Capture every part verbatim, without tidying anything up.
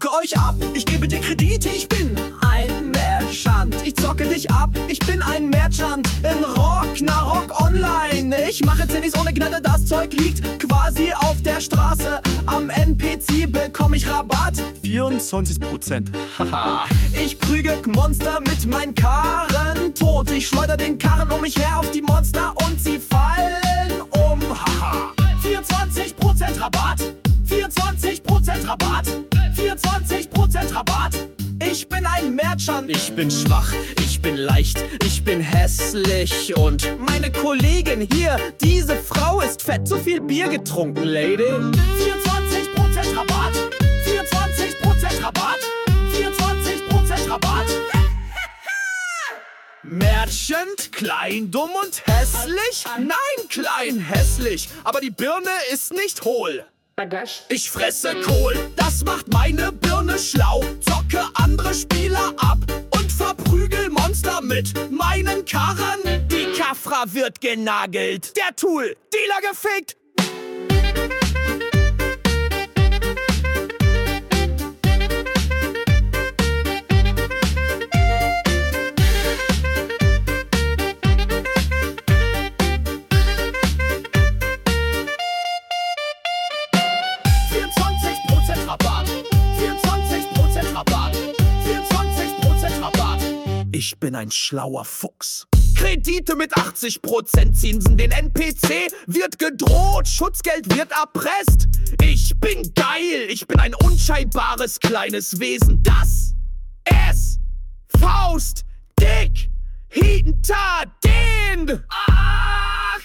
zocke euch ab, ich gebe dir Kredite, ich bin ein Merchant. Ich zocke dich ab, ich bin ein Merchant in Ragnarok Online. Ich mache Tennis ohne Gnade, das Zeug liegt quasi auf der Straße. Am N P C bekomme ich Rabatt, vierundzwanzig Prozent. Haha. Ich prüge Monster mit meinen Karren tot. Ich schleuder den Karren um mich her auf die Monster und sie fallen um. Haha. vierundzwanzig Prozent Rabatt, vierundzwanzig Prozent Rabatt, vierundzwanzig Prozent Rabatt. Ich bin ein Merchant. Ich bin schwach, ich bin leicht, ich bin hässlich. Und meine Kollegin hier, diese Frau ist fett. Zu viel Bier getrunken, Lady. vierundzwanzig Prozent Rabatt, vierundzwanzig Prozent Rabatt, vierundzwanzig Prozent Rabatt. Merchant, klein, dumm und hässlich? Nein, klein, hässlich. Aber die Birne ist nicht hohl. Ich fresse Kohl, das macht meine Birne schlau. Zocke andere Spieler ab und verprügel Monster mit meinen Karren. Die Kafra wird genagelt, der Tool-Dealer gefickt. Ich bin ein schlauer Fuchs. Kredite mit achtzig Prozent Zinsen, den N P C wird gedroht, Schutzgeld wird erpresst. Ich bin geil, ich bin ein unscheinbares kleines Wesen, das es Faust dick hinter den Ach,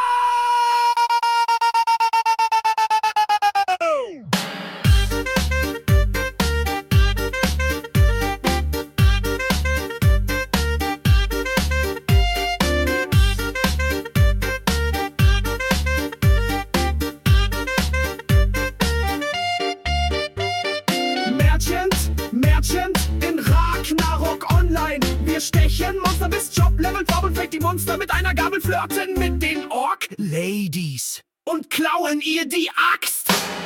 Merchant in Ragnarok Online. Wir stechen Monster bis Job-Level vor und fängt die Monster mit einer Gabel, flirten mit den Ork-Ladies und klauen ihr die Axt.